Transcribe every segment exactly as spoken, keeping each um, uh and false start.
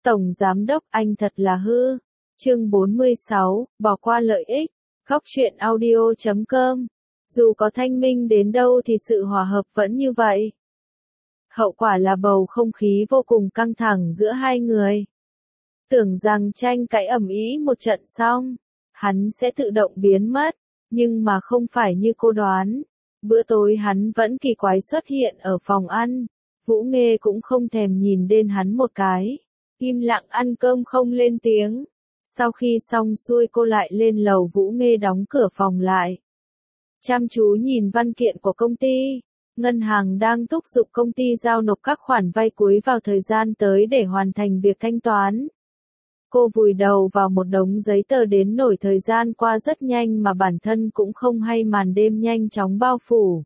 Tổng Giám đốc anh thật là hư. Chương bốn mươi sáu, bỏ qua lợi ích. Góc truyện audio chấm com. Dù có thanh minh đến đâu thì sự hòa hợp vẫn như vậy. Hậu quả là bầu không khí vô cùng căng thẳng giữa hai người. Tưởng rằng tranh cãi ầm ĩ một trận xong, hắn sẽ tự động biến mất, nhưng mà không phải như cô đoán. Bữa tối hắn vẫn kỳ quái xuất hiện ở phòng ăn, Vũ Nghê cũng không thèm nhìn đến hắn một cái, im lặng ăn cơm không lên tiếng. Sau khi xong xuôi cô lại lên lầu, Vũ Nghê đóng cửa phòng lại. Chăm chú nhìn văn kiện của công ty, ngân hàng đang thúc giục công ty giao nộp các khoản vay cuối vào thời gian tới để hoàn thành việc thanh toán. Cô vùi đầu vào một đống giấy tờ đến nỗi thời gian qua rất nhanh mà bản thân cũng không hay, màn đêm nhanh chóng bao phủ.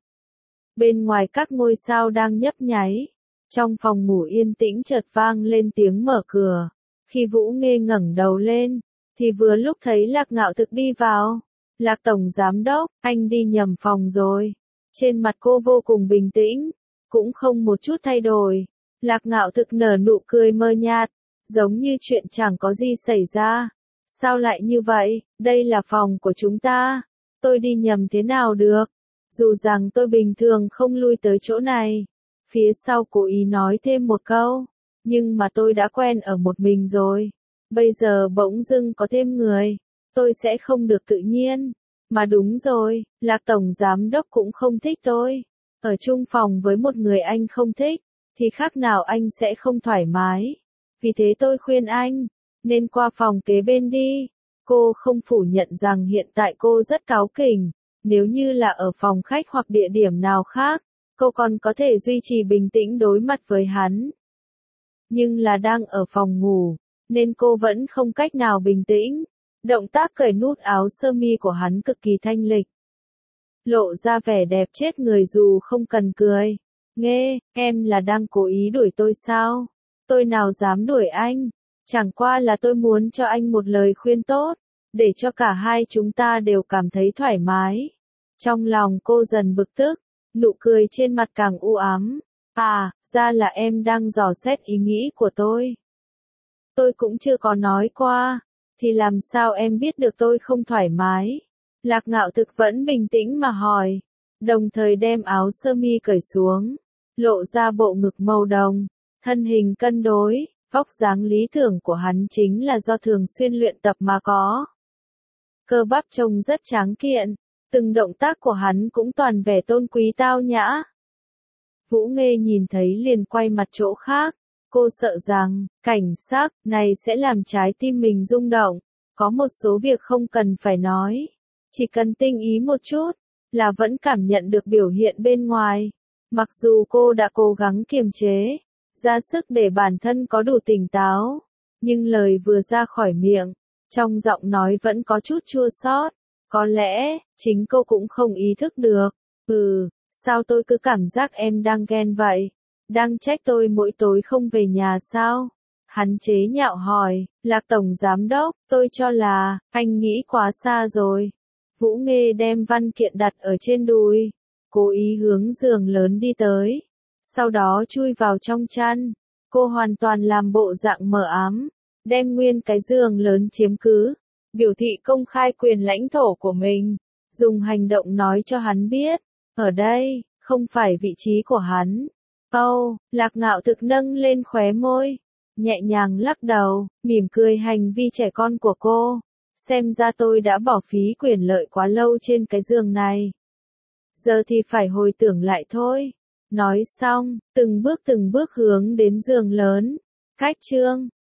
Bên ngoài các ngôi sao đang nhấp nháy. Trong phòng ngủ yên tĩnh chợt vang lên tiếng mở cửa. Khi Vũ Nghê ngẩng đầu lên, thì vừa lúc thấy Lạc Ngạo Thực đi vào. Lạc Tổng Giám đốc, anh đi nhầm phòng rồi. Trên mặt cô vô cùng bình tĩnh, cũng không một chút thay đổi. Lạc Ngạo Thực nở nụ cười mờ nhạt, giống như chuyện chẳng có gì xảy ra. Sao lại như vậy, đây là phòng của chúng ta. Tôi đi nhầm thế nào được. Dù rằng tôi bình thường không lui tới chỗ này. Phía sau cố ý nói thêm một câu. Nhưng mà tôi đã quen ở một mình rồi. Bây giờ bỗng dưng có thêm người. Tôi sẽ không được tự nhiên. Mà đúng rồi, Lạc Tổng Giám đốc cũng không thích tôi. Ở chung phòng với một người anh không thích, thì khác nào anh sẽ không thoải mái. Vì thế tôi khuyên anh, nên qua phòng kế bên đi. Cô không phủ nhận rằng hiện tại cô rất cáu kỉnh. Nếu như là ở phòng khách hoặc địa điểm nào khác, cô còn có thể duy trì bình tĩnh đối mặt với hắn. Nhưng là đang ở phòng ngủ, nên cô vẫn không cách nào bình tĩnh. Động tác cởi nút áo sơ mi của hắn cực kỳ thanh lịch. Lộ ra vẻ đẹp chết người dù không cần cười. Nghe, em là đang cố ý đuổi tôi sao? Tôi nào dám đuổi anh. Chẳng qua là tôi muốn cho anh một lời khuyên tốt, để cho cả hai chúng ta đều cảm thấy thoải mái. Trong lòng cô dần bực tức, nụ cười trên mặt càng u ám. À, ra là em đang dò xét ý nghĩ của tôi. Tôi cũng chưa có nói qua, thì làm sao em biết được tôi không thoải mái? Lạc Ngạo Thực vẫn bình tĩnh mà hỏi, đồng thời đem áo sơ mi cởi xuống, lộ ra bộ ngực màu đồng, thân hình cân đối, vóc dáng lý tưởng của hắn chính là do thường xuyên luyện tập mà có. Cơ bắp trông rất tráng kiện, từng động tác của hắn cũng toàn vẻ tôn quý tao nhã. Vũ Nghê nhìn thấy liền quay mặt chỗ khác, cô sợ rằng, cảnh sắc này sẽ làm trái tim mình rung động. Có một số việc không cần phải nói, chỉ cần tinh ý một chút, là vẫn cảm nhận được biểu hiện bên ngoài. Mặc dù cô đã cố gắng kiềm chế, ra sức để bản thân có đủ tỉnh táo, nhưng lời vừa ra khỏi miệng, trong giọng nói vẫn có chút chua xót. Có lẽ, chính cô cũng không ý thức được. Ừ, sao tôi cứ cảm giác em đang ghen vậy? Đang trách tôi mỗi tối không về nhà sao? Hắn chế nhạo hỏi, Lạc Tổng Giám đốc, tôi cho là, anh nghĩ quá xa rồi. Vũ Nghê đem văn kiện đặt ở trên đùi, cố ý hướng giường lớn đi tới. Sau đó chui vào trong chăn, cô hoàn toàn làm bộ dạng mờ ám, đem nguyên cái giường lớn chiếm cứ, biểu thị công khai quyền lãnh thổ của mình, dùng hành động nói cho hắn biết, ở đây, không phải vị trí của hắn. Âu, Lạc Ngạo Thực nâng lên khóe môi, nhẹ nhàng lắc đầu, mỉm cười hành vi trẻ con của cô. Xem ra tôi đã bỏ phí quyền lợi quá lâu trên cái giường này. Giờ thì phải hồi tưởng lại thôi. Nói xong, từng bước từng bước hướng đến giường lớn. Cách chương